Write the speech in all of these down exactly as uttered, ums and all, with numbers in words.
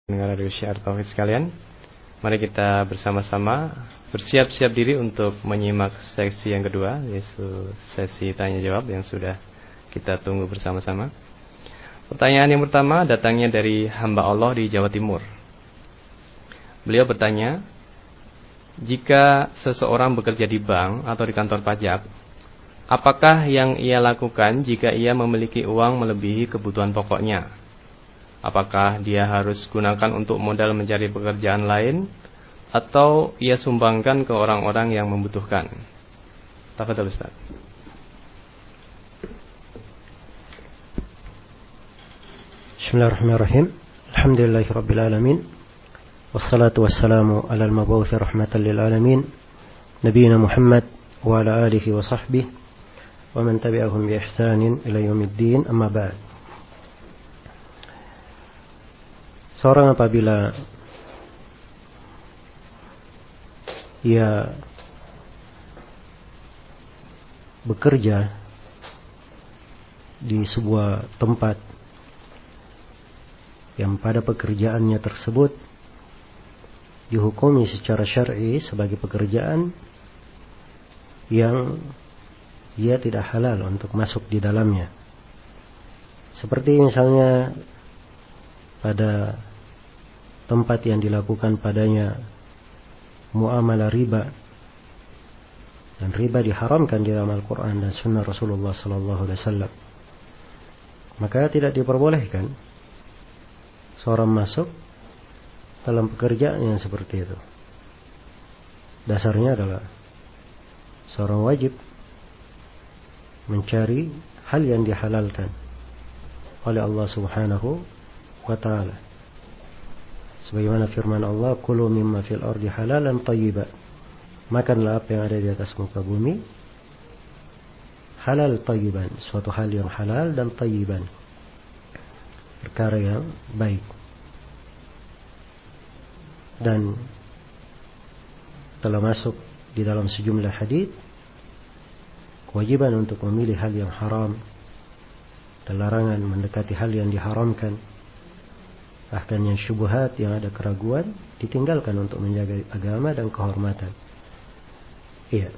Pendengar Radio Syiar Tauhid sekalian, mari kita bersama-sama bersiap-siap diri untuk menyimak sesi yang kedua, yaitu sesi tanya jawab yang sudah kita tunggu bersama-sama. Pertanyaan yang pertama datangnya dari hamba Allah di Jawa Timur. Beliau bertanya, jika seseorang bekerja di bank atau di kantor pajak, apakah yang ia lakukan jika ia memiliki uang melebihi kebutuhan pokoknya? Apakah dia harus gunakan untuk modal mencari pekerjaan lain, atau ia sumbangkan ke orang-orang yang membutuhkan? Tafadhol Ustaz. Bismillahirrahmanirrahim. Alhamdulillahirabbil alamin. Wassalatu wassalamu ala al-mab'uts rahmatan lil alamin, nabiyina Muhammad wa ala alihi wa sahbihi wa man tabi'ahum bi ihsanin ila yaumiddin. Amma ba'd. Seorang apabila ia bekerja di sebuah tempat yang pada pekerjaannya tersebut dihukumi secara syar'i sebagai pekerjaan yang ia tidak halal untuk masuk di dalamnya. Seperti misalnya pada tempat yang dilakukan padanya muamalah riba, dan riba diharamkan di dalam Al-Quran dan Sunnah Rasulullah Sallallahu Alaihi Wasallam, maka tidak diperbolehkan seorang masuk dalam pekerjaan yang seperti itu. Dasarnya adalah seorang wajib mencari hal yang dihalalkan oleh Allah Subhanahu wa Ta'ala. Sebagaimana firman Allah, kulu mimma fil ardi halalan thayyiban, makanlah apa yang ada di atas muka bumi halal thayyiban, suatu hal yang halal dan thayyiban, perkara yang baik. Dan telah masuk di dalam sejumlah hadits kewajiban untuk memilih hal yang haram, larangan mendekati hal yang diharamkan. Bahkan yang syubhat, yang ada keraguan, ditinggalkan untuk menjaga agama dan kehormatan. Iya.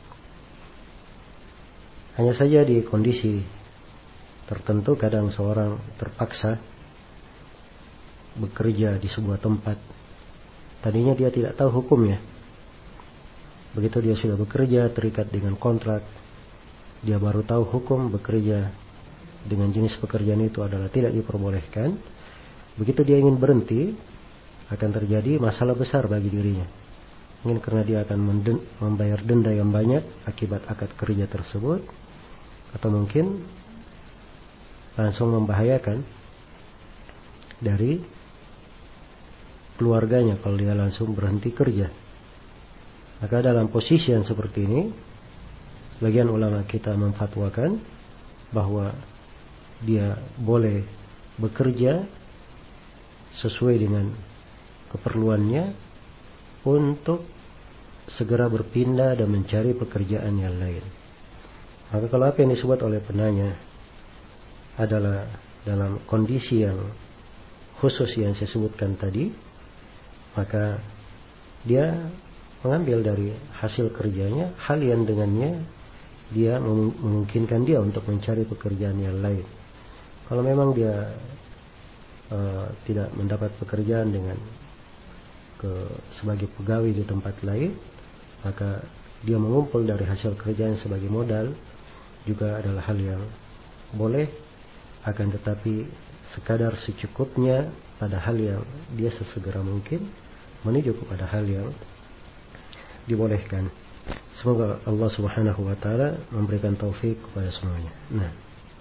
Hanya saja di kondisi tertentu kadang seorang terpaksa bekerja di sebuah tempat. Tadinya dia tidak tahu hukumnya. Begitu dia sudah bekerja, terikat dengan kontrak, dia baru tahu hukum bekerja dengan jenis pekerjaan itu adalah tidak diperbolehkan. Begitu dia ingin berhenti, akan terjadi masalah besar bagi dirinya. Mungkin karena dia akan menden- membayar denda yang banyak akibat akad kerja tersebut, atau mungkin langsung membahayakan dari keluarganya kalau dia langsung berhenti kerja. Maka dalam posisi yang seperti ini, sebagian ulama kita memfatwakan bahwa dia boleh bekerja sesuai dengan keperluannya untuk segera berpindah dan mencari pekerjaan yang lain. Maka kalau apa yang disebut oleh penanya adalah dalam kondisi yang khusus yang saya sebutkan tadi, maka dia mengambil dari hasil kerjanya hal yang dengannya dia memungkinkan dia untuk mencari pekerjaan yang lain. Kalau memang dia Uh, tidak mendapat pekerjaan dengan ke, sebagai pegawai di tempat lain, maka dia mengumpul dari hasil kerjaan sebagai modal juga adalah hal yang boleh, akan tetapi sekadar secukupnya pada hal yang dia sesegera mungkin menuju kepada hal yang dibolehkan. Semoga Allah Subhanahu wa Ta'ala memberikan taufik kepada semuanya. Nah,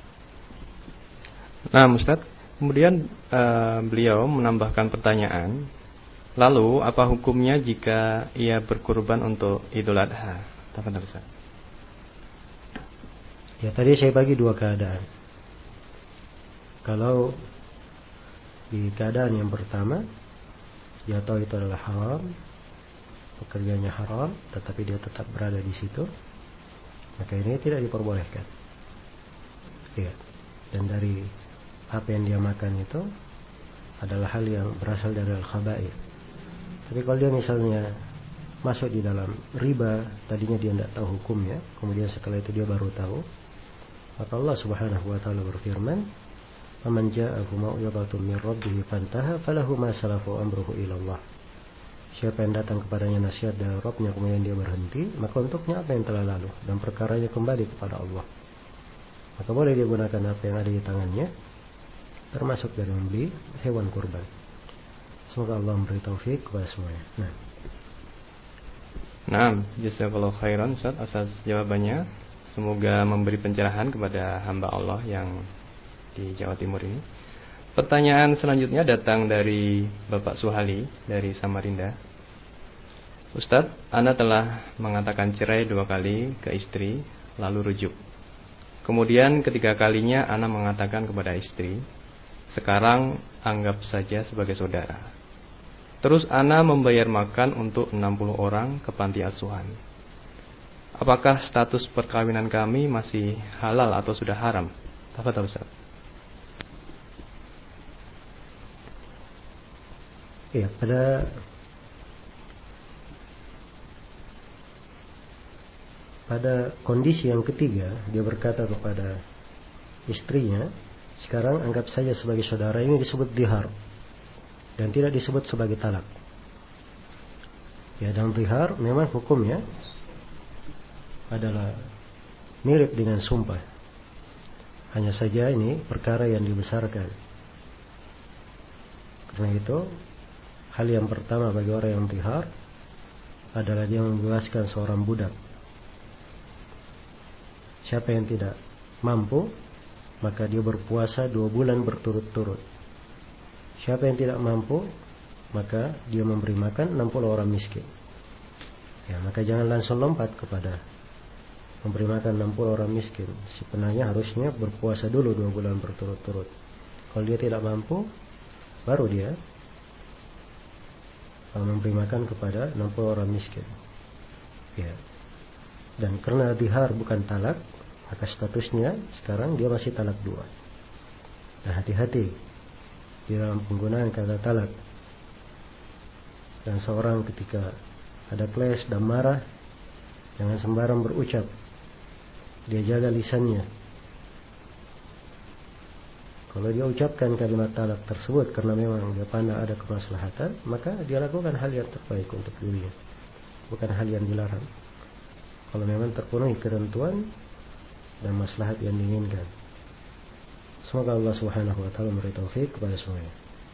nah Ustaz, kemudian uh, beliau menambahkan pertanyaan, lalu apa hukumnya jika ia berkurban untuk Idul Adha? Tafadhol Ustaz. Ya, tadi saya bagi dua keadaan. Kalau di keadaan yang pertama, dia tahu itu adalah haram, pekerjaannya haram, tetapi dia tetap berada di situ, maka ini tidak diperbolehkan. Ya. Dan dari apa yang dia makan itu adalah hal yang berasal dari al-khaba'ir. Tapi kalau dia misalnya masuk di dalam riba, tadinya dia tidak tahu hukumnya, kemudian setelah itu dia baru tahu, maka Allah Subhanahu wa taala berfirman, "Faman ja'ahu mau'izatun min rabbih fantaha falahu ma salafu amruhu ila Allah." Siapa yang datang kepadanya nasihat dari Rabbnya kemudian dia berhenti, maka untuknya apa yang telah lalu dan perkaranya kembali kepada Allah. Maka boleh dia gunakan apa yang ada di tangannya, termasuk dari membeli hewan kurban. Semoga Allah memberi taufik kepada semuanya. Nah, nah, jazakallahu khairan Ustaz atas jawabannya. Semoga memberi pencerahan kepada hamba Allah yang di Jawa Timur ini. Pertanyaan selanjutnya datang dari Bapak Suhali dari Samarinda. Ustadz, Ana telah mengatakan cerai dua kali ke istri, lalu rujuk. Kemudian ketiga kalinya Ana mengatakan kepada istri, sekarang anggap saja sebagai saudara. Terus Ana membayar makan untuk enam puluh orang ke panti asuhan. Apakah status perkawinan kami masih halal atau sudah haram? Tafadhol Ustaz. Ya, pada pada kondisi yang ketiga dia berkata kepada istrinya, sekarang anggap saja sebagai saudara, ini disebut dhihar dan tidak disebut sebagai talak. Ya, dan dhihar memang hukumnya adalah mirip dengan sumpah. Hanya saja ini perkara yang dibesarkan. Karena itu hal yang pertama bagi orang yang dhihar adalah dia membebaskan seorang budak. Siapa yang tidak mampu, maka dia berpuasa dua bulan berturut-turut. Siapa yang tidak mampu, maka dia memberi makan enam puluh orang miskin. Ya, maka jangan langsung lompat kepada memberi makan enam puluh orang miskin. Sebenarnya harusnya berpuasa dulu dua bulan berturut-turut. Kalau dia tidak mampu, baru dia memberi makan kepada enam puluh orang miskin. Ya. Dan karena dhihar bukan talak, maka statusnya sekarang dia masih talak dua. Nah, hati-hati di dalam penggunaan kata talak. Dan seorang ketika ada kles dan marah, jangan sembarang berucap. Dia jaga lisannya. Kalau dia ucapkan kalimat talak tersebut karena memang dia pandang ada kemaslahatan, maka dia lakukan hal yang terbaik untuk dirinya, bukan hal yang dilarang. Kalau memang terpenuhi ketentuan dan maslahat yang diinginkan. Semoga Allah Subhanahu wa taala memberi taufik kepada semuanya.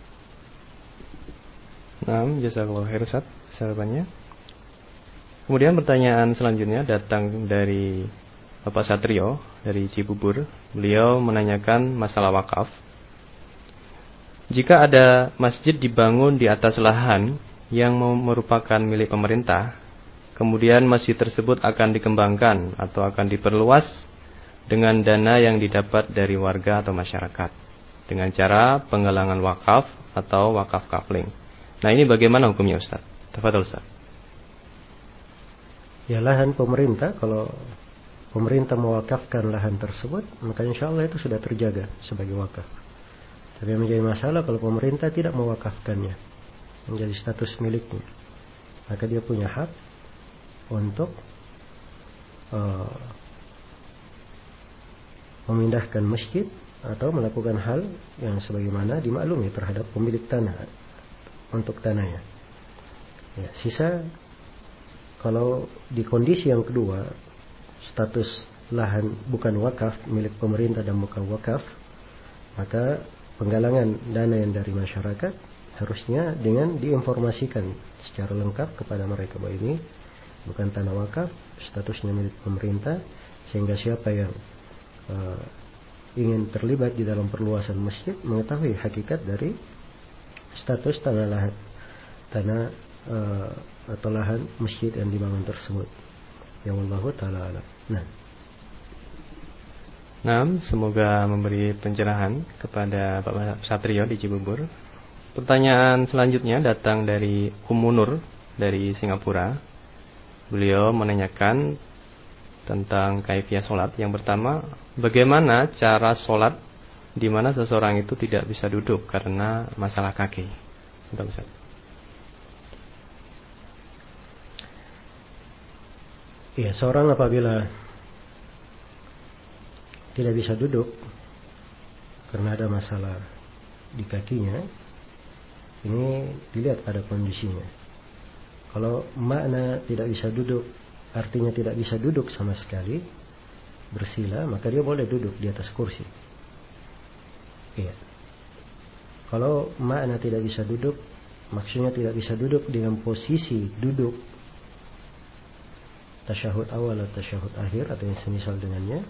Naam, jazakallahu khairan Ustaz jawabannya. Kemudian pertanyaan selanjutnya datang dari Bapak Satrio dari Cibubur. Beliau menanyakan masalah wakaf. Jika ada masjid dibangun di atas lahan yang merupakan milik pemerintah, kemudian masjid tersebut akan dikembangkan atau akan diperluas dengan dana yang didapat dari warga atau masyarakat dengan cara penggalangan wakaf atau wakaf kapling. Nah, ini bagaimana hukumnya Ustaz? Tafadhol Ustaz. Ya, lahan pemerintah, kalau pemerintah mewakafkan lahan tersebut, maka insya Allah itu sudah terjaga sebagai wakaf. Tapi yang menjadi masalah kalau pemerintah tidak mewakafkannya menjadi status miliknya, maka dia punya hak untuk uh, memindahkan masjid atau melakukan hal yang sebagaimana dimaklumi terhadap pemilik tanah untuk tanahnya. Ya, sisa kalau di kondisi yang kedua, status lahan bukan wakaf, milik pemerintah dan bukan wakaf, maka penggalangan dana yang dari masyarakat harusnya dengan diinformasikan secara lengkap kepada mereka bahwa ini bukan tanah wakaf, statusnya milik pemerintah, sehingga siapa yang uh, ingin terlibat di dalam perluasan masjid mengetahui hakikat dari status tanah lahan, tanah uh, atau lahan masjid yang dibangun tersebut. Ya wallahu ta'ala alam. Nah. Nah, semoga memberi pencerahan kepada Bapak Satrio di Cibubur. Pertanyaan selanjutnya datang dari Umunur dari Singapura. Beliau menanyakan tentang kaifiah sholat. Yang pertama, bagaimana cara sholat di mana seseorang itu tidak bisa duduk karena masalah kaki. Betul, Ustaz? Ya, seorang apabila tidak bisa duduk karena ada masalah di kakinya, ini dilihat pada kondisinya. Kalau makna tidak bisa duduk artinya tidak bisa duduk sama sekali, bersila, maka dia boleh duduk di atas kursi. Iya. Kalau makna tidak bisa duduk, maksudnya tidak bisa duduk dengan posisi duduk tasyahud awal atau tasyahud akhir atau yang semisal dengannya,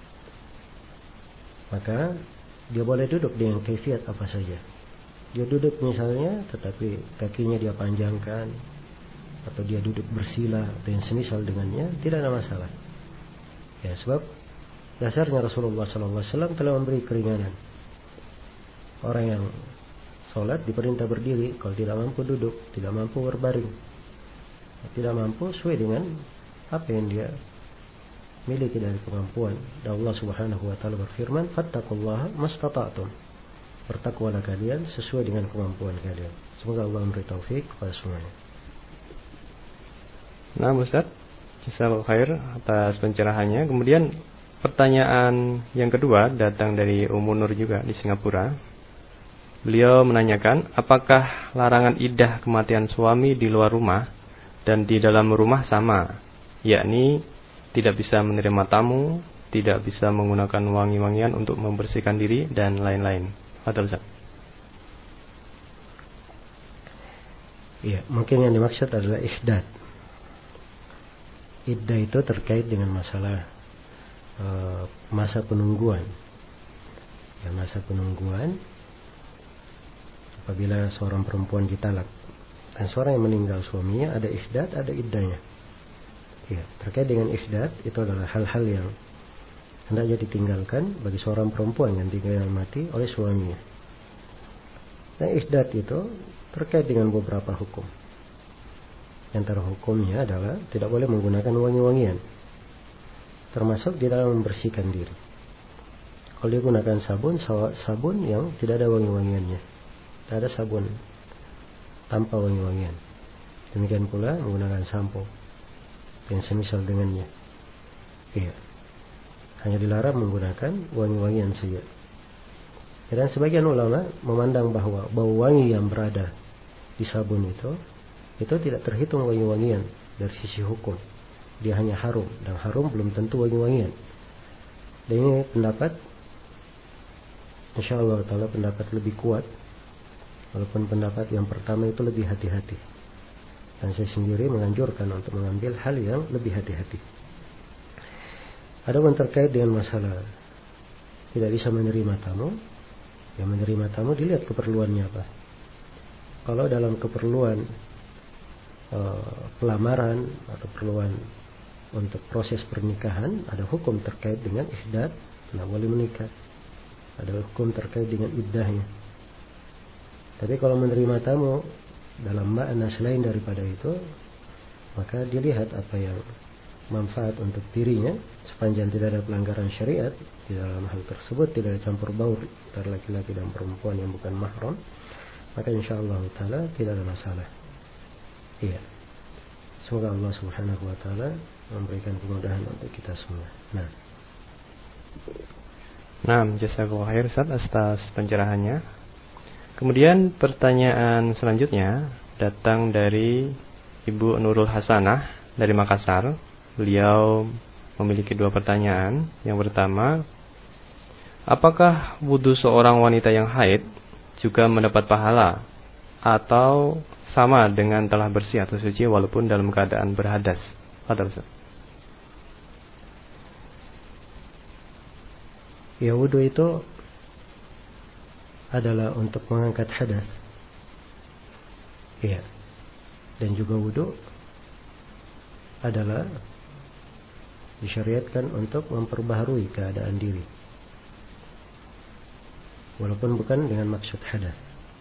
maka dia boleh duduk dengan kaifiat apa saja. Dia duduk misalnya tetapi kakinya dia panjangkan, atau dia duduk bersila atau yang semisal dengannya, tidak ada masalah. Ya, sebab dasarnya Rasulullah sallallahu alaihi wasallam telah memberi keringanan. Orang yang sholat diperintah berdiri, kalau tidak mampu duduk, tidak mampu berbaring, tidak mampu sesuai dengan apa yang dia miliki dari kemampuan. Dan Allah Subhanahu wa taala berfirman, "Fattaqullaha mastata'tum." Bertakwalah kalian sesuai dengan kemampuan kalian. Semoga Allah memberi taufik kepada semuanya. Nah, Ustaz, jazakallahu khair atas pencerahannya. Kemudian pertanyaan yang kedua datang dari Ummu Nur juga di Singapura. Beliau menanyakan, apakah larangan iddah kematian suami di luar rumah dan di dalam rumah sama? Yakni tidak bisa menerima tamu, tidak bisa menggunakan wangi-wangian untuk membersihkan diri dan lain-lain. Betul, Ustaz? Iya, mungkin yang dimaksud adalah ihdad. Iddah itu terkait dengan masalah uh, masa penungguan. Ya, masa penungguan apabila seorang perempuan ditalak dan seorang yang meninggal suaminya, ada ihdad, ada iddahnya. Ya, terkait dengan ihdad itu adalah hal-hal yang hendaknya ditinggalkan bagi seorang perempuan yang tinggal mati oleh suaminya. Dan ihdad itu terkait dengan beberapa hukum. Yang terhukumnya adalah tidak boleh menggunakan wangi-wangian, termasuk di dalam membersihkan diri. Kalau dia gunakan sabun, sabun yang tidak ada wangi-wangiannya, tidak ada sabun tanpa wangi-wangian. Demikian pula menggunakan sampo yang semisal dengannya. Iya. Hanya dilarang menggunakan wangi-wangian saja. Dan sebagian ulama memandang bahwa bau wangi yang berada di sabun itu itu tidak terhitung wangi-wangian dari sisi hukum. Dia hanya harum, dan harum belum tentu wangi-wangian. Dan ini pendapat, insyaallah taala pendapat lebih kuat, walaupun pendapat yang pertama itu lebih hati-hati. Dan saya sendiri menganjurkan untuk mengambil hal yang lebih hati-hati. Adapun terkait dengan masalah tidak bisa menerima tamu, ya menerima tamu dilihat keperluannya apa. Kalau dalam keperluan uh, pelamaran atau keperluan untuk proses pernikahan, ada hukum terkait dengan ihdad, tidak boleh menikah. Ada hukum terkait dengan iddahnya. Tapi kalau menerima tamu dalam makna selain daripada itu, maka dilihat apa yang manfaat untuk dirinya, sepanjang tidak ada pelanggaran syariat di dalam hal tersebut, tidak ada campur baur antara laki-laki dan perempuan yang bukan mahram, maka insyaallah taala tidak ada masalah. Iya. Semoga Allah Subhanahu wa taala memberikan kemudahan untuk kita semua. Nah. Nah, jazakallahu khair Ustaz atas pencerahannya. Kemudian pertanyaan selanjutnya datang dari Ibu Nurul Hasanah dari Makassar. Beliau memiliki dua pertanyaan. Yang pertama, apakah wudhu seorang wanita yang haid juga mendapat pahala atau sama dengan telah bersih atau suci walaupun dalam keadaan berhadas? Betul, Ustaz? Ya, wudhu itu adalah untuk mengangkat hadas. Iya. Dan juga wudhu adalah disyariatkan untuk memperbaharui keadaan diri, walaupun bukan dengan maksud hadas.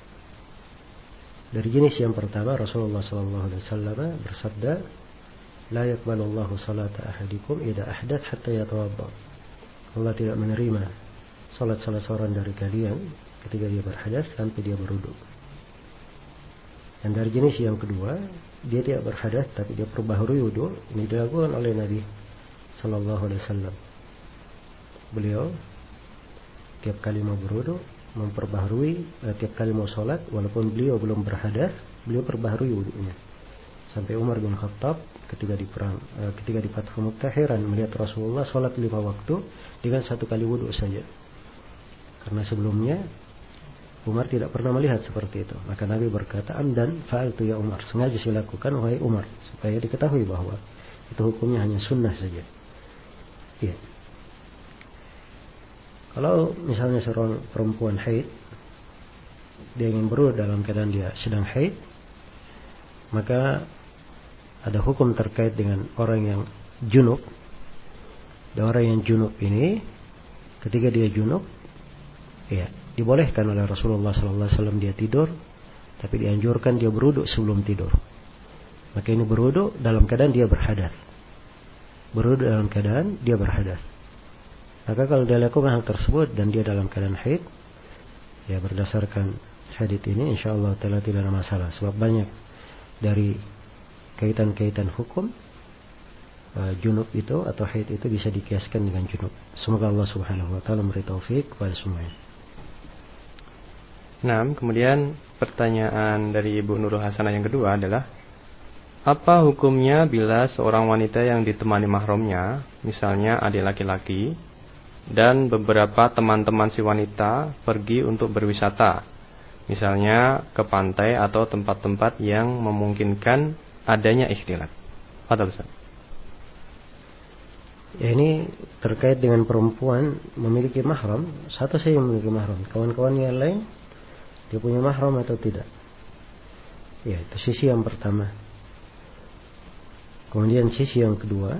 Dari jenis yang pertama, Rasulullah sallallahu alaihi wasallam bersabda, "La yaqbalullahu salata ahadikum idza ahdath hatta yatawadda." Allah tidak menerima sholat salah seorang dari kalian ketika dia berhadas sampai dia berwudu. Dan dari jenis yang kedua, dia tidak berhadas tapi dia perbaharui wudu. Ini dilakukan oleh Nabi Sallallahu Alaihi Wasallam. Beliau tiap kali mau berwudu memperbaharui, eh, tiap kali mau sholat walaupun beliau belum berhadas, beliau perbaharui wudunya. Sampai Umar bin Khattab ketika di perang, eh, ketika di Fathu Makkah heran melihat Rasulullah sholat lima waktu dengan satu kali wudu saja. Karena sebelumnya Umar tidak pernah melihat seperti itu. Maka Nabi berkata, "Amdan fa'altu ya Umar." Sengaja saya lakukan wahai Umar, supaya diketahui bahwa itu hukumnya hanya sunnah saja. Iya. Kalau misalnya seorang perempuan haid, dia ingin berwudu dalam keadaan dia sedang haid, maka ada hukum terkait dengan orang yang junub. Dan orang yang junub ini, ketika dia junub, ya, dibolehkan oleh Rasulullah Sallallahu Alaihi Wasallam dia tidur, tapi dianjurkan dia berwudu sebelum tidur. Maka ini berwudu dalam keadaan dia berhadas. Berwudu dalam keadaan dia berhadas. Maka kalau dia lakukan hal tersebut dan dia dalam keadaan haid, ya berdasarkan hadits ini insyaallah taala tidak ada masalah. Sebab banyak dari kaitan-kaitan hukum uh, junub itu atau haid itu bisa dikiaskan dengan junub. Semoga Allah Subhanahu wa taala memberi taufik kepada semuanya. Nah, kemudian pertanyaan dari Ibu Nurul Hasanah yang kedua adalah, apa hukumnya bila seorang wanita yang ditemani mahramnya, misalnya adik laki-laki, dan beberapa teman-teman si wanita pergi untuk berwisata, misalnya ke pantai atau tempat-tempat yang memungkinkan adanya ikhtilat? Apa Ustaz? Ya, ini terkait dengan perempuan memiliki mahram. Satu saja yang memiliki mahram, kawan-kawan yang lain dia punya mahram atau tidak? Ya, itu sisi yang pertama. Kemudian sisi yang kedua,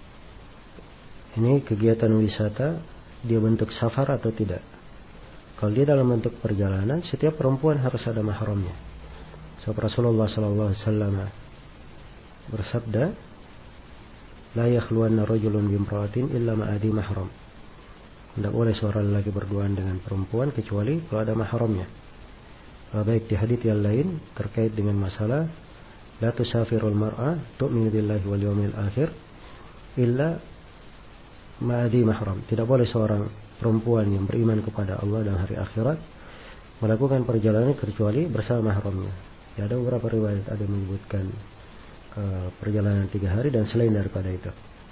ini kegiatan wisata dia bentuk safar atau tidak? Kalau dia dalam bentuk perjalanan, setiap perempuan harus ada mahramnya. So Rasulullah Sallallahu Alaihi Wasallam bersabda, "La yakhluwanna rajulun bimra'atin illa ma'adi mahram." Tidak boleh seorang lelaki berduaan dengan perempuan kecuali kalau ada mahramnya. Baik di hadits yang lain terkait dengan masalah la tusafirul mar'a tu'minu billahi wal yawmil akhir illa ma'adi mahram. Tidak boleh seorang perempuan yang beriman kepada Allah dan hari akhirat melakukan perjalanan kecuali bersama mahramnya. Ya, ada beberapa riwayat ada yang menyebutkan uh, perjalanan tiga hari dan selain daripada itu.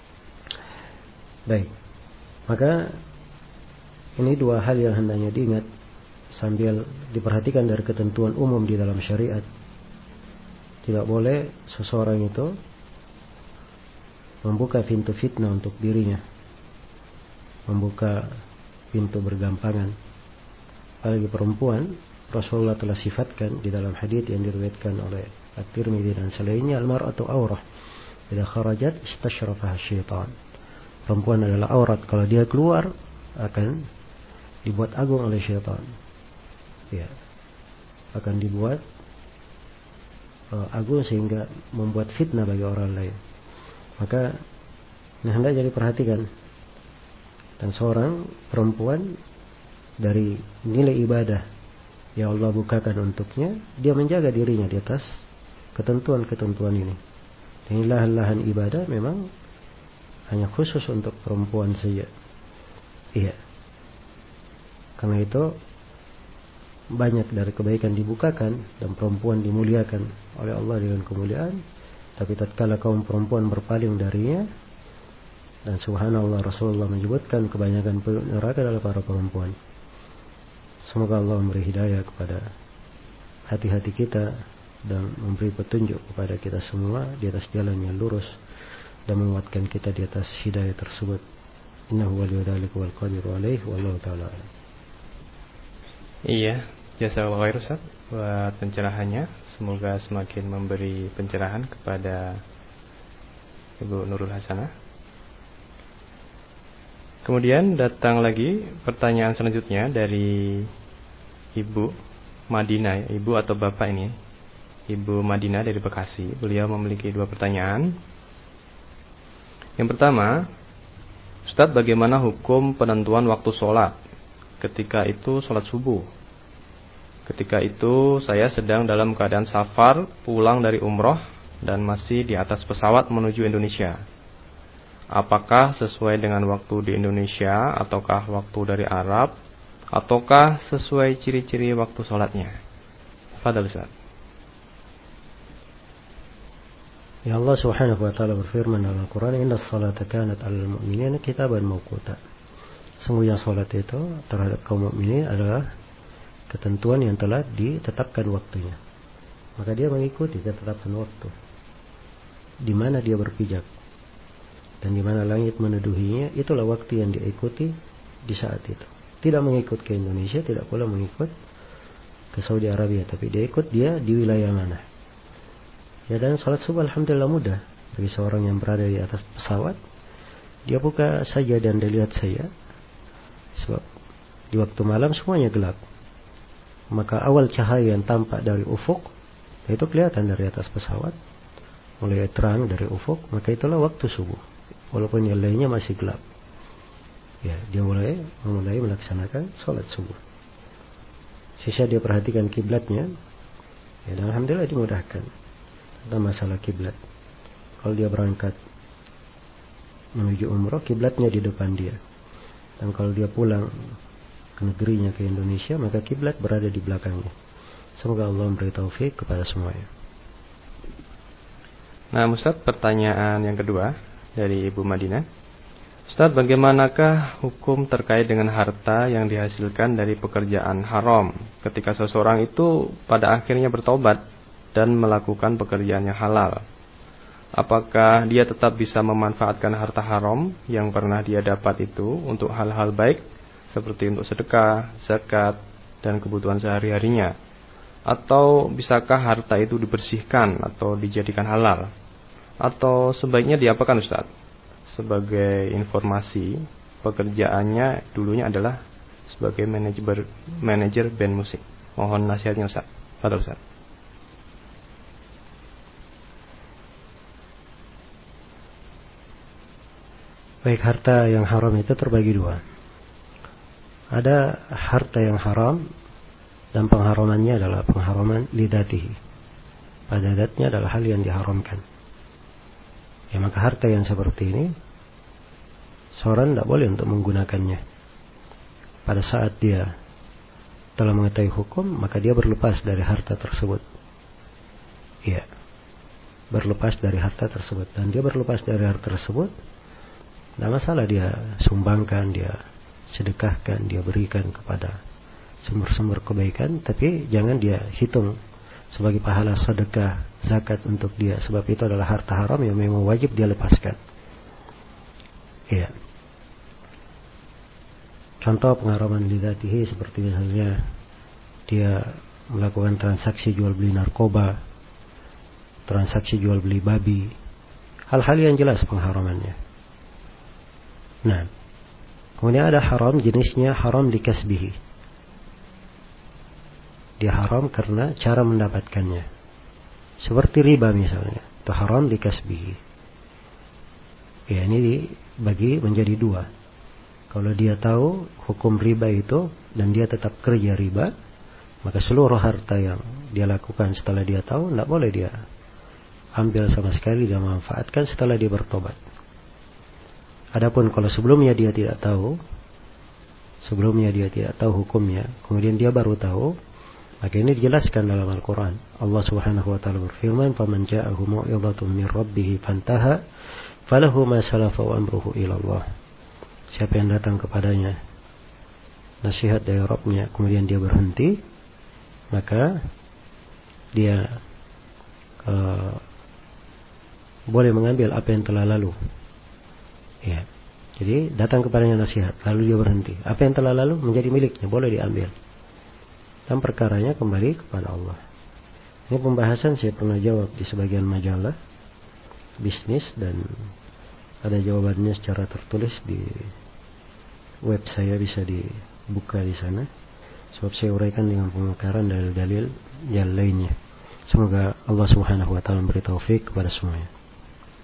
Baik, maka ini dua hal yang hendaknya diingat sambil diperhatikan dari ketentuan umum di dalam syariat. Tidak boleh seseorang itu membuka pintu fitnah untuk dirinya, membuka pintu bergampangan. Apalagi perempuan, Rasulullah telah sifatkan di dalam hadits yang diriwayatkan oleh At-Tirmidzi dan selainnya, al-mar'atu awrah idza kharajat istashrafaha syaitan. Perempuan adalah aurat, kalau dia keluar akan dibuat agung oleh syaitan. Ya, akan dibuat uh, agung sehingga membuat fitnah bagi orang lain. Maka ini hendak jadi perhatikan. Dan seorang perempuan dari nilai ibadah yang Allah bukakan untuknya, dia menjaga dirinya di atas ketentuan-ketentuan ini. Dan lahan-lahan ibadah memang hanya khusus untuk perempuan saja. Iya. Karena itu banyak dari kebaikan dibukakan dan perempuan dimuliakan oleh Allah dengan kemuliaan. Tapi tatkala kaum perempuan berpaling darinya, dan subhanallah Rasulullah menyebutkan kebanyakan neraka adalah para perempuan. Semoga Allah memberi hidayah kepada hati-hati kita dan memberi petunjuk kepada kita semua di atas jalan yang lurus dan menguatkan kita di atas hidayah tersebut. Innahu waliyudzalika wal qadiru alaihi wallahu taala. Iya, jazakallahu khair Ustaz buat pencerahannya. Semoga semakin memberi pencerahan kepada Ibu Nurul Hasanah. Kemudian datang lagi pertanyaan selanjutnya dari Ibu Madinah, Ibu atau Bapak ini, Ibu Madinah dari Bekasi. Beliau memiliki dua pertanyaan. Yang pertama, Ustaz, bagaimana hukum penentuan waktu sholat? ketika itu sholat subuh. Ketika itu saya sedang dalam keadaan safar, pulang dari umroh dan masih di atas pesawat menuju Indonesia. Apakah sesuai dengan waktu di Indonesia ataukah waktu dari Arab, ataukah sesuai ciri-ciri waktu sholatnya? Fadhal Ustaz. Ya, Allah Subhanahu wa taala berfirman dalam Al-Qur'an, "Innas salata kanat 'alal mu'minina kitaban mawquta." Sungguhnya salat itu terhadap kaum mukminin adalah ketentuan yang telah ditetapkan waktunya. Maka dia mengikuti ketetapan waktu. Di mana dia berpijak dan di mana langit meneduhinya, itulah waktu yang dia ikuti di saat itu. Tidak mengikut ke Indonesia, tidak pula mengikut ke Saudi Arabia, tapi dia ikut dia di wilayah mana. Ya, dan salat subuh alhamdulillah mudah bagi seorang yang berada di atas pesawat. Dia buka saja dan dia lihat saya. Sebab di waktu malam semuanya gelap. Maka awal cahaya yang tampak dari ufuk itu kelihatan dari atas pesawat, mulai terang dari ufuk, maka itulah waktu subuh. Walaupun yang lainnya masih gelap. Ya, dia mulai memulai melaksanakan salat subuh. Sisa dia perhatikan kiblatnya. Ya, dan alhamdulillah dimudahkan tentang masalah kiblat. Kalau dia berangkat menuju umroh, kiblatnya di depan dia. Dan kalau dia pulang ke negerinya, ke Indonesia, maka kiblat berada di belakangnya. Semoga Allah memberi taufik kepada semuanya. Nah, Ustaz, pertanyaan yang kedua dari Ibu Madinah. Ustaz, bagaimanakah hukum terkait dengan harta yang dihasilkan dari pekerjaan haram ketika seseorang itu pada akhirnya bertobat dan melakukan pekerjaan yang halal? Apakah dia tetap bisa memanfaatkan harta haram yang pernah dia dapat itu untuk hal-hal baik seperti untuk sedekah, zakat, dan kebutuhan sehari-harinya? Atau bisakah harta itu dibersihkan atau dijadikan halal? Atau sebaiknya diapakan, Ustaz? Sebagai informasi, pekerjaannya dulunya adalah sebagai manajer manajer band musik. Mohon nasihatnya, Ustaz. Fadhil, Ustaz. Baik, harta yang haram itu terbagi dua. Ada harta yang haram dan pengharamannya adalah pengharaman lidatihi. Pada zatnya adalah hal yang diharamkan. Ya, maka harta yang seperti ini seorang tidak boleh untuk menggunakannya. Pada saat dia telah mengetahui hukum, maka dia berlepas dari harta tersebut. Ya, berlepas dari harta tersebut. Dan dia berlepas dari harta tersebut, tidak masalah dia sumbangkan, dia sedekahkan, dia berikan kepada sumber-sumber kebaikan, tapi jangan dia hitung sebagai pahala sedekah, zakat untuk dia, sebab itu adalah harta haram yang memang wajib dia lepaskan. Iya. Contoh pengharaman lidatihi seperti misalnya dia melakukan transaksi jual beli narkoba, transaksi jual beli babi, hal-hal yang jelas pengharamannya. Nah, kemudian ada haram jenisnya haram dikasbihi. Dia haram karena cara mendapatkannya. Seperti riba misalnya, itu haram dikasbihi. Ya, ini dibagi menjadi dua. Kalau dia tahu hukum riba itu dan dia tetap kerja riba, maka seluruh harta yang dia lakukan setelah dia tahu, tidak boleh dia ambil sama sekali dan manfaatkan setelah dia bertobat. Adapun kalau sebelumnya dia tidak tahu, sebelumnya dia tidak tahu hukumnya, kemudian dia baru tahu, maka ini dijelaskan dalam Al-Quran. Allah Subhanahu wa taala berfirman, "Faman ja'ahu mau'izatun min rabbih fantaha, falahu ma salafa wa amruhu ila Allah." Siapa yang datang kepadanya nasihat dari Rabbnya, kemudian dia berhenti, maka dia uh, boleh mengambil apa yang telah lalu. Ya. Jadi datang kepadanya nasihat, lalu dia berhenti. Apa yang telah lalu menjadi miliknya, boleh diambil. Dan perkaranya kembali kepada Allah. Ini pembahasan saya pernah jawab di sebagian majalah bisnis dan ada jawabannya secara tertulis di web saya, bisa dibuka di sana. Sebab saya uraikan dengan pemekaran dalil-dalil yang lainnya. Semoga Allah Subhanahu wa taala memberi taufik kepada semuanya.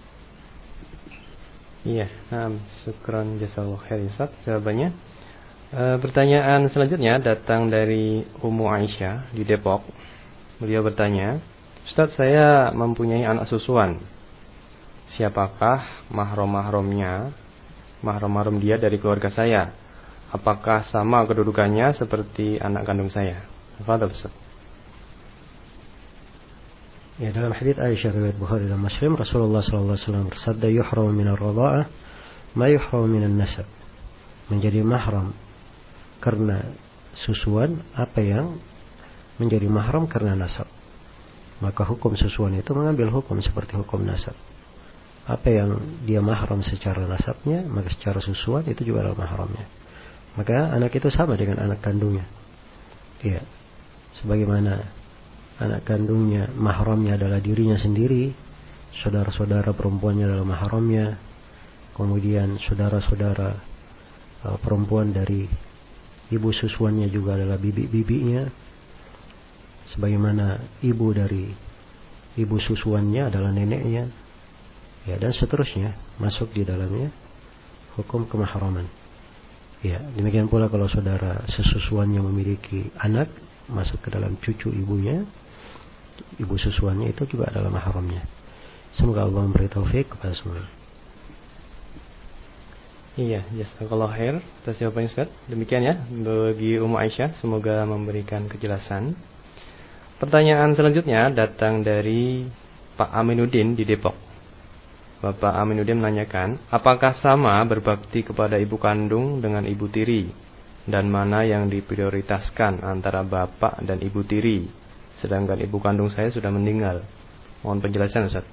Iya, nah, syukran jazakallahu khair Ustaz jawabannya. E, pertanyaan selanjutnya datang dari Ummu Aisyah di Depok. Beliau bertanya, Ustaz, saya mempunyai anak susuan. Siapakah mahram-mahramnya, mahram-mahram dia dari keluarga saya? Apakah sama kedudukannya seperti anak kandung saya? Fadhal, Ustaz. Ya, dalam hadits Aisyah riwayat Bukhari dan Muslim, Rasulullah sallallahu alaihi wasallam bersabda, "Yuhramu min ar-radha'ah ma yuhramu min an-nasab." Menjadi mahram karena susuan apa yang menjadi mahram karena nasab. Maka hukum susuan itu mengambil hukum seperti hukum nasab. Apa yang dia mahram secara nasabnya, maka secara susuan itu juga adalah mahramnya. Maka anak itu sama dengan anak kandungnya. Iya. Sebagaimana anak kandungnya mahramnya adalah dirinya sendiri, saudara-saudara perempuannya adalah mahramnya, kemudian saudara-saudara uh, perempuan dari ibu susuannya juga adalah bibi-bibinya, sebagaimana ibu dari ibu susuannya adalah neneknya, ya, dan seterusnya masuk di dalamnya hukum kemahraman. Ya, demikian pula kalau saudara sesusuannya memiliki anak, masuk ke dalam cucu ibunya, ibu susuannya itu juga adalah mahramnya. Semoga Allah memberi taufik kepada semua. Iya, jazakallahu khair atas jawabannya, Ustaz. Demikian ya bagi Ummu Aisyah, semoga memberikan kejelasan. Pertanyaan selanjutnya datang dari Pak Aminuddin di Depok. Bapak Aminuddin menanyakan, apakah sama berbakti kepada ibu kandung dengan ibu tiri? Dan mana yang diprioritaskan antara bapak dan ibu tiri? Sedangkan ibu kandung saya sudah meninggal. Mohon penjelasan, Ustaz.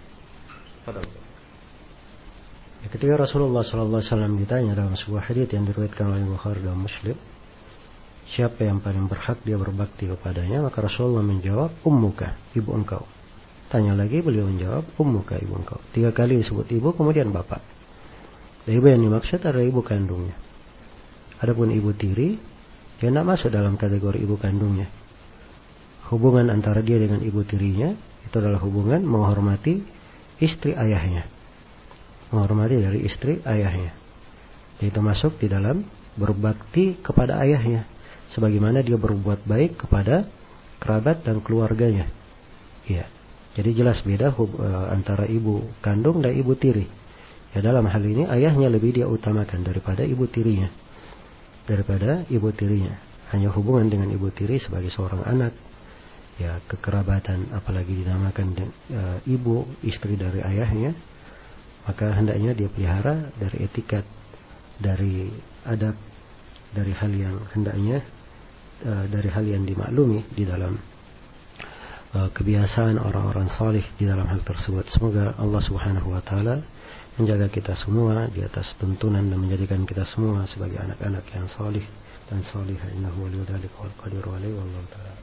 Ya, ketika Rasulullah sallallahu alaihi wasallam ditanya dalam sebuah hadits yang diriwayatkan oleh Bukhari dan Muslim, siapa yang paling berhak dia berbakti kepadanya, maka Rasulullah menjawab, ummuka, ibu engkau. Tanya lagi, beliau menjawab, ummuka, ibu engkau. Tiga kali disebut ibu, kemudian bapak. Dan ibu yang dimaksud adalah ibu kandungnya. Adapun ibu tiri, dia tidak masuk dalam kategori ibu kandungnya. Hubungan antara dia dengan ibu tirinya itu adalah hubungan menghormati istri ayahnya, menghormati dari istri ayahnya. Itu masuk di dalam berbakti kepada ayahnya, sebagaimana dia berbuat baik kepada kerabat dan keluarganya. Ya, jadi jelas beda hub, uh, antara ibu kandung dan ibu tiri. Ya, dalam hal ini ayahnya lebih dia utamakan daripada ibu tirinya, daripada ibu tirinya. Hanya hubungan dengan ibu tiri sebagai seorang anak, ya, kekerabatan, apalagi dinamakan uh, ibu, istri dari ayahnya, maka hendaknya dia pelihara dari etikat, dari adab, dari hal yang hendaknya uh, dari hal yang dimaklumi di dalam uh, kebiasaan orang-orang salih di dalam hal tersebut. Semoga Allah Subhanahu wa taala menjaga kita semua di atas tuntunan dan menjadikan kita semua sebagai anak-anak yang salih dan salihah. Innahu waliyudzalika wal qadiru alaihi wallahu taala.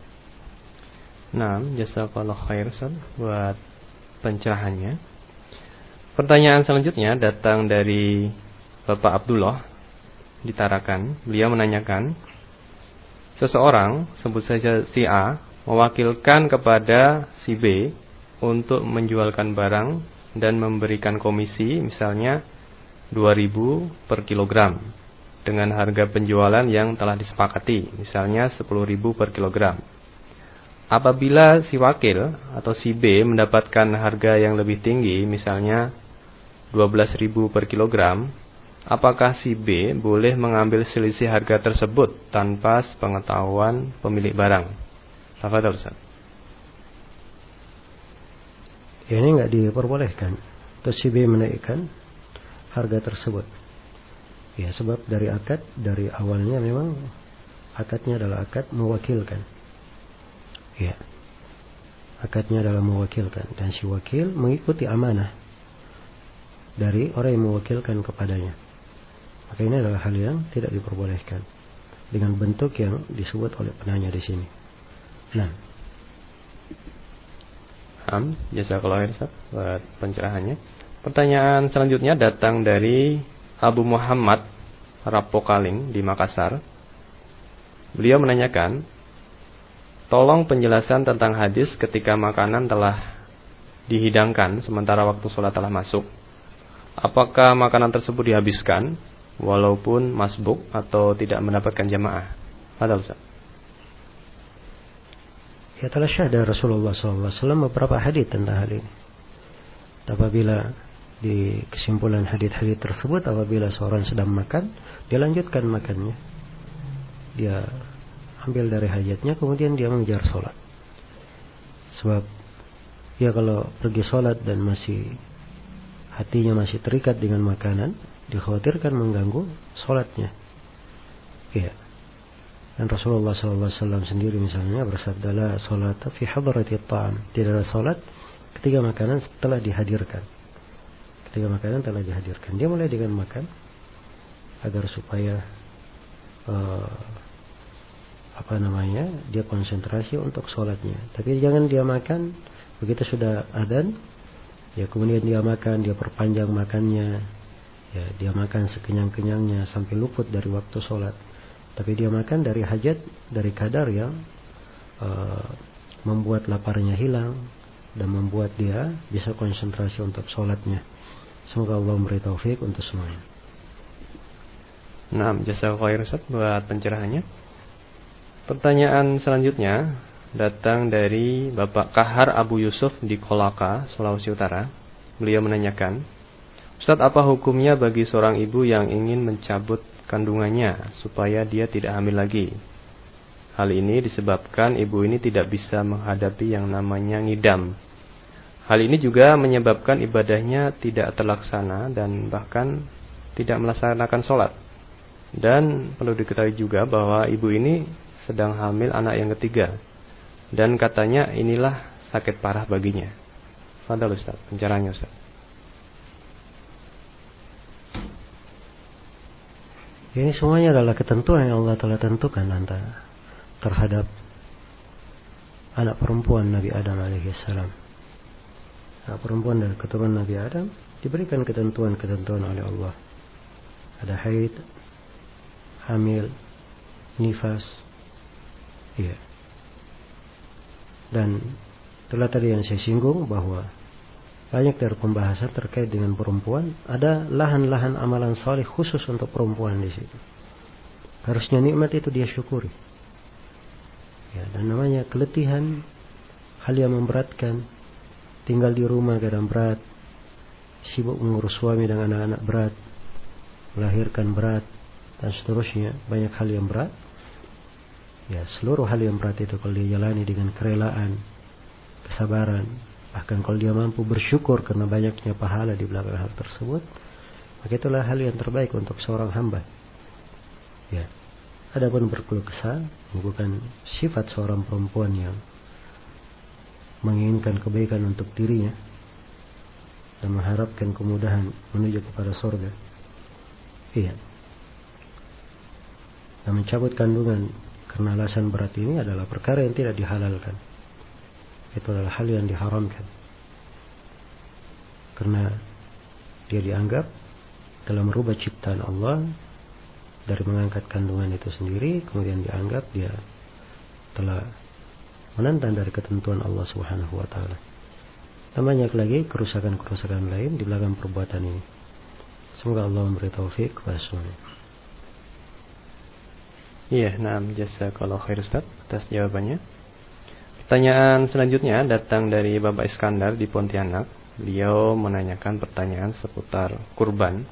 Nah, jazakallahu khair, Ustaz, buat pencerahannya. Pertanyaan selanjutnya datang dari Bapak Abdullah di Tarakan. Beliau menanyakan, seseorang, sebut saja si A, mewakilkan kepada si B untuk menjualkan barang dan memberikan komisi misalnya dua ribu per kilogram dengan harga penjualan yang telah disepakati, misalnya sepuluh ribu per kilogram. Apabila si wakil atau si B mendapatkan harga yang lebih tinggi, misalnya dua belas ribu per kilogram, apakah si B boleh mengambil selisih harga tersebut tanpa sepengetahuan pemilik barang? Tafadhol, Ustaz. Ya, ini nggak diperbolehkan. Terus si B menaikkan harga tersebut. Ya, sebab dari akad, dari awalnya memang akadnya adalah akad mewakilkan. Ya, akadnya adalah mewakilkan, dan si wakil mengikuti amanah dari orang yang mewakilkan kepadanya. Maka ini adalah hal yang tidak diperbolehkan dengan bentuk yang disebut oleh penanya di sini. Nah, Am, jazakallahu khair, Ustaz, buat pencerahannya. Pertanyaan selanjutnya datang dari Abu Muhammad Rapokaling di Makassar. Beliau menanyakan, tolong penjelasan tentang hadis ketika makanan telah dihidangkan sementara waktu sholat telah masuk. Apakah makanan tersebut dihabiskan walaupun masbuk atau tidak mendapatkan jamaah? Padahal Ustaz. Ya, telah syahda Rasulullah shallallahu alaihi wasallam beberapa hadits tentang hal ini. Apabila di kesimpulan hadits-hadits tersebut, apabila seorang sedang makan, dia lanjutkan makannya, dia ambil dari hajatnya, kemudian dia mengejar sholat. Sebab ya kalau pergi sholat dan masih hatinya masih terikat dengan makanan, dikhawatirkan mengganggu sholatnya. Iya. Dan Rasulullah shallallahu alaihi wasallam sendiri misalnya bersabda, la sholat fi hadratit ta'am, tidak ada sholat ketika makanan telah dihadirkan. Ketika makanan telah dihadirkan, dia mulai dengan makan agar supaya uh, apa namanya, dia konsentrasi untuk sholatnya. Tapi jangan dia makan begitu sudah adzan, ya kemudian dia makan, dia perpanjang makannya, ya dia makan sekenyang-kenyangnya sampai luput dari waktu sholat. Tapi dia makan dari hajat, dari kadar yang uh, membuat laparnya hilang dan membuat dia bisa konsentrasi untuk sholatnya. Semoga Allah memberi taufik untuk semuanya. Nah, jazakallahu khairan Ustaz buat pencerahannya. Pertanyaan selanjutnya datang dari Bapak Kahar Abu Yusuf di Kolaka, Sulawesi Utara. Beliau menanyakan, Ustaz, apa hukumnya bagi seorang ibu yang ingin mencabut kandungannya supaya dia tidak hamil lagi? Hal ini disebabkan ibu ini tidak bisa menghadapi yang namanya ngidam. Hal ini juga menyebabkan ibadahnya tidak terlaksana dan bahkan tidak melaksanakan sholat. Dan perlu diketahui juga bahwa ibu ini sedang hamil anak yang ketiga, dan katanya inilah sakit parah baginya. Fadhal Ustaz, pencerahannya Ustaz. Ini semuanya adalah ketentuan yang Allah telah tentukan antara terhadap anak perempuan Nabi Adam alaihissalam. Anak perempuan dari keturunan Nabi Adam diberikan ketentuan-ketentuan oleh Allah. Ada haid, hamil, nifas, iya. Dan telah tadi yang saya singgung bahwa banyak dari pembahasan terkait dengan perempuan, ada lahan-lahan amalan saleh khusus untuk perempuan di situ. Harusnya nikmat itu dia syukuri. Ya, dan namanya keletihan, hal yang memberatkan, tinggal di rumah kadang berat, sibuk mengurus suami dan anak-anak berat, melahirkan berat, dan seterusnya, banyak hal yang berat. Ya, seluruh hal yang berat itu kalau dia jalani dengan kerelaan, kesabaran, bahkan kalau dia mampu bersyukur karena banyaknya pahala di belakang hal tersebut, maka itulah hal yang terbaik untuk seorang hamba. Ya. Adapun berkeluh kesah bukan sifat seorang perempuan yang menginginkan kebaikan untuk dirinya dan mengharapkan kemudahan menuju kepada surga. Iya. Dan mencabut kandungan karena alasan berat ini adalah perkara yang tidak dihalalkan. Itu adalah hal yang diharamkan. Karena dia dianggap telah merubah ciptaan Allah dari mengangkat kandungan itu sendiri, kemudian dianggap dia telah menentang dari ketentuan Allah Subhanahu wa taala. Dan banyak lagi kerusakan-kerusakan lain di belakang perbuatan ini. Semoga Allah memberi taufik kepada semuanya. Iya, na'am, jazakallahu khair Ustaz atas jawabannya. Pertanyaan selanjutnya datang dari Bapak Iskandar di Pontianak. Beliau menanyakan pertanyaan seputar kurban.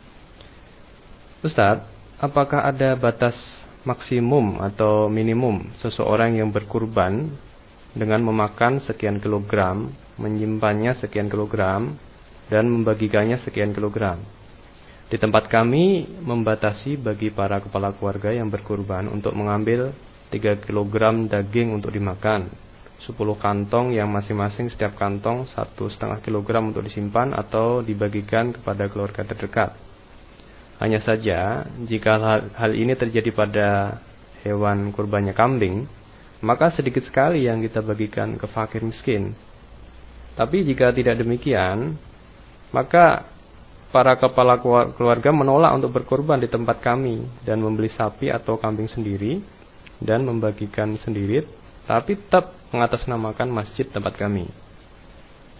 Ustaz, apakah ada batas maksimum atau minimum seseorang yang berkurban dengan memakan sekian kilogram, menyimpannya sekian kilogram, dan membagikannya sekian kilogram? Di tempat kami membatasi bagi para kepala keluarga yang berkurban untuk mengambil tiga kilogram daging untuk dimakan, sepuluh kantong yang masing-masing setiap kantong satu setengah kilogram untuk disimpan atau dibagikan kepada keluarga terdekat. Hanya saja jika hal, hal ini terjadi pada hewan kurbannya kambing, maka sedikit sekali yang kita bagikan ke fakir miskin. Tapi jika tidak demikian, maka para kepala keluarga menolak untuk berkurban di tempat kami dan membeli sapi atau kambing sendiri dan membagikan sendiri, tapi tetap mengatasnamakan masjid tempat kami.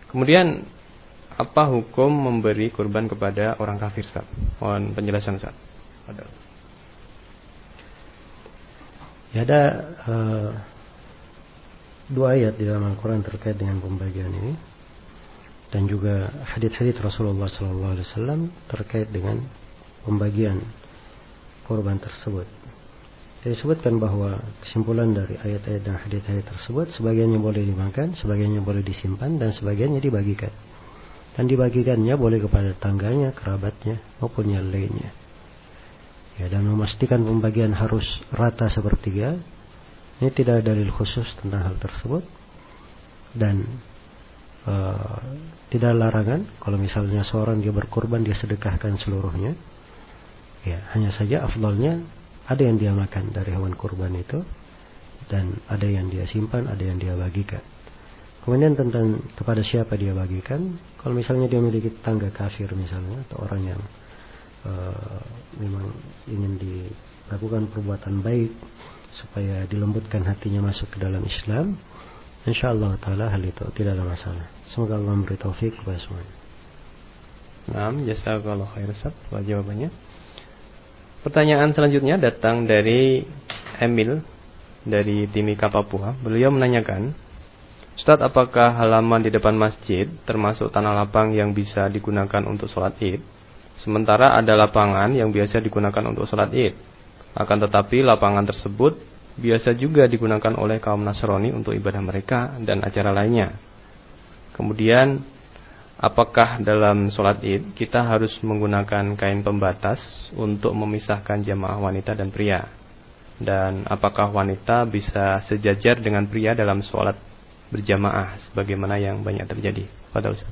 Kemudian apa hukum memberi kurban kepada orang kafir, Ustaz? Mohon penjelasan, Ustaz. Ada. Ya, ada uh, dua ayat di dalam Al-Quran terkait dengan pembagian ini, dan juga hadits-hadits Rasulullah Sallallahu Alaihi Wasallam terkait dengan pembagian korban tersebut. Disebutkan bahwa kesimpulan dari ayat-ayat dan hadits-hadits tersebut, sebagiannya boleh dimakan, sebagiannya boleh disimpan, dan sebagiannya dibagikan. Dan dibagikannya boleh kepada tangganya, kerabatnya, maupun yang lainnya. Ya, dan memastikan pembagian harus rata sepertiga. Ini tidak ada dalil khusus tentang hal tersebut, dan uh, tidak larangan kalau misalnya seorang dia berkorban dia sedekahkan seluruhnya. Ya, hanya saja afdalnya ada yang dia makan dari hewan kurban itu, dan ada yang dia simpan, ada yang dia bagikan. Kemudian tentang kepada siapa dia bagikan, kalau misalnya dia memiliki tetangga kafir misalnya, atau orang yang uh, memang ingin dilakukan perbuatan baik supaya dilembutkan hatinya masuk ke dalam Islam, insyaallah taala hal itu tidak ada masalah. Semoga Allah memberi taufik kepada semuanya. Naam, jazakallahu khairan Ustaz buat jawabannya. Pertanyaan selanjutnya datang dari Emil dari Timika, Papua. Beliau menanyakan, Ustaz, apakah halaman di depan masjid termasuk tanah lapang yang bisa digunakan untuk sholat id? Sementara ada lapangan yang biasa digunakan untuk sholat id. Akan tetapi lapangan tersebut biasa juga digunakan oleh kaum Nasrani untuk ibadah mereka dan acara lainnya. Kemudian, apakah dalam sholat id kita harus menggunakan kain pembatas untuk memisahkan jamaah wanita dan pria? Dan apakah wanita bisa sejajar dengan pria dalam sholat berjamaah sebagaimana yang banyak terjadi? Pada Ustaz.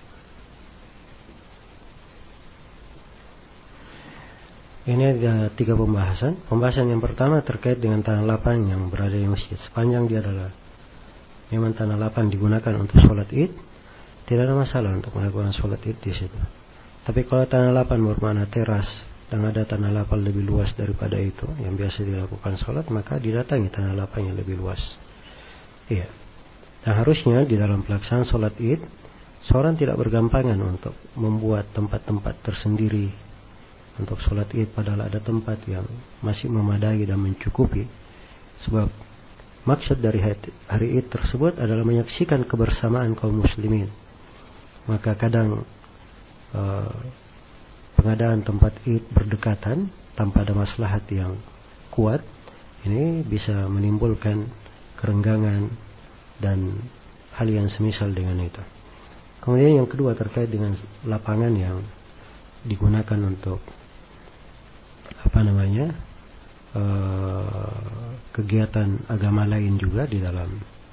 Ini ada tiga pembahasan. Pembahasan yang pertama terkait dengan tanah lapang yang berada di masjid. Sepanjang dia adalah memang tanah lapang digunakan untuk sholat id, tidak ada masalah untuk melakukan sholat id di situ. Tapi kalau tanah lapang bermakna teras dan ada tanah lapang lebih luas daripada itu yang biasa dilakukan sholat, maka didatangi tanah lapang yang lebih luas. Iya. Dan harusnya di dalam pelaksanaan sholat id, seorang tidak bergampangan untuk membuat tempat-tempat tersendiri untuk sholat id, padahal ada tempat yang masih memadai dan mencukupi. Sebab maksud dari hari id tersebut adalah menyaksikan kebersamaan kaum muslimin. Maka kadang uh, pengadaan tempat id berdekatan tanpa ada maslahat yang kuat, ini bisa menimbulkan kerenggangan dan hal yang semisal dengan itu. Kemudian yang kedua terkait dengan lapangan yang digunakan untuk apa namanya uh, kegiatan agama lain juga di dalam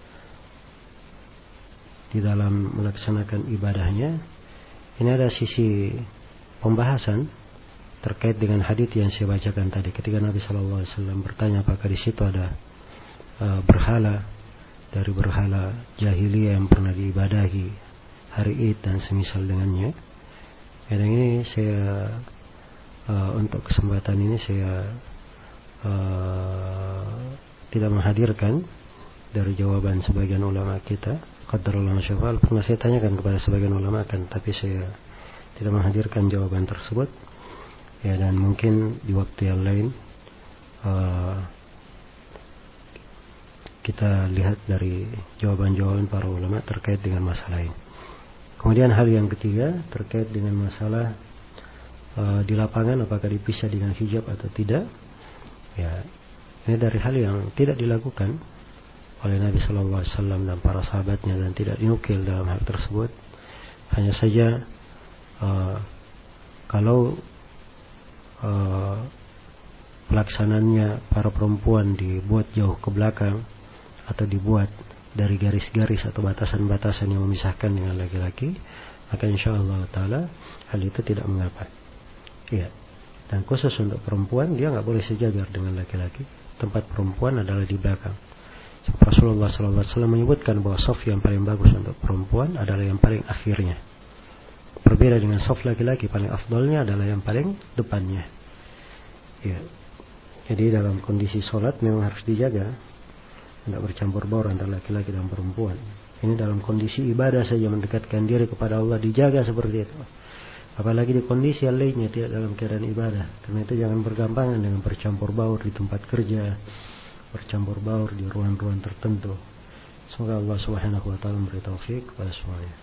di dalam melaksanakan ibadahnya. Ini ada sisi pembahasan terkait dengan hadits yang saya bacakan tadi, ketika Nabi Shallallahu Alaihi Wasallam bertanya apakah di situ ada uh, berhala dari berhala jahiliyah yang pernah diibadahi hari id dan semisal dengannya. Dan ini saya Uh, untuk kesempatan ini saya uh, tidak menghadirkan dari jawaban sebagian ulama kita. Qadarullah masyafa'al, pernah saya tanyakan kepada sebagian ulama kan, tapi saya tidak menghadirkan jawaban tersebut. Ya, dan mungkin di waktu yang lain uh, kita lihat dari jawaban-jawaban para ulama terkait dengan masalah ini. Kemudian hal yang ketiga terkait dengan masalah Uh, di lapangan apakah dipisah dengan hijab atau tidak. Ya, ini dari hal yang tidak dilakukan oleh Nabi Shallallahu Alaihi Wasallam dan para sahabatnya, dan tidak dinukil dalam hal tersebut. Hanya saja uh, kalau uh, pelaksananya para perempuan dibuat jauh ke belakang atau dibuat dari garis-garis atau batasan-batasan yang memisahkan dengan laki-laki, maka insyaallah taala hal itu tidak mengapa. Iya. Dan khusus untuk perempuan, dia nggak boleh sejajar dengan laki-laki. Tempat perempuan adalah di belakang. Rasulullah Sallallahu Alaihi Wasallam menyebutkan bahwa saf yang paling bagus untuk perempuan adalah yang paling akhirnya. Berbeda dengan saf laki-laki, paling afdalnya adalah yang paling depannya. Iya. Jadi dalam kondisi sholat memang harus dijaga, tidak bercampur baur antara laki-laki dan perempuan. Ini dalam kondisi ibadah saja, mendekatkan diri kepada Allah, dijaga seperti itu. Apalagi di kondisi yang lainnya tidak dalam keadaan ibadah. Karena itu jangan bergampangan dengan bercampur baur di tempat kerja, bercampur baur di ruang-ruang tertentu. Semoga Allah Subhanahu wa taala memberi taufik kepada semuanya.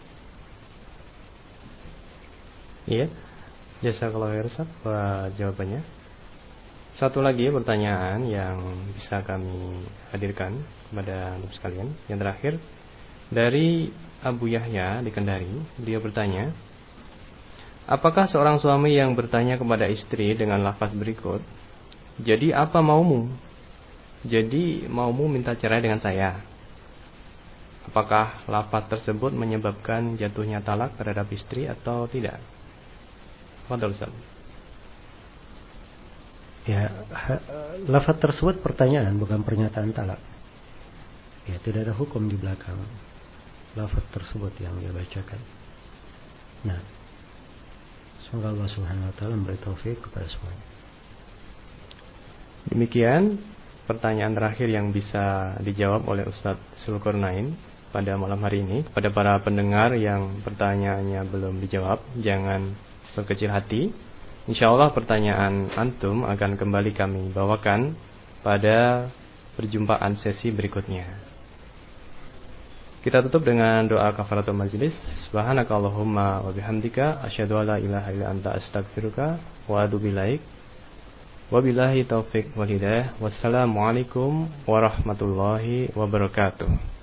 Iya. Jazakallahu khairan Ustaz buat jawabannya. Satu lagi pertanyaan yang bisa kami hadirkan kepada Anda sekalian. Yang terakhir dari Abu Yahya di Kendari, beliau bertanya, apakah seorang suami yang bertanya kepada istri dengan lafaz berikut, jadi apa maumu? Jadi maumu minta cerai dengan saya? Apakah lafaz tersebut menyebabkan jatuhnya talak terhadap istri atau tidak? Fadhal Ustaz. Ya, lafaz tersebut pertanyaan bukan pernyataan talak. Ya, tidak ada hukum di belakang lafaz tersebut yang dia bacakan. Nah, semoga Allah Subhanahu wa taala memberi taufik kepada semuanya. Demikian pertanyaan terakhir yang bisa dijawab oleh Ustaz Zulkarnain pada malam hari ini. Kepada para pendengar yang pertanyaannya belum dijawab, jangan berkecil hati. Insyaallah pertanyaan antum akan kembali kami bawakan pada perjumpaan sesi berikutnya. Kita tutup dengan doa kafaratul majlis. Subhanakallahumma wa bihamdika asyhadu an la ilaha illa anta astaghfiruka wa atubu ilaik. Wabillahi taufik wal hidayah. Wassalamualaikum warahmatullahi wabarakatuh.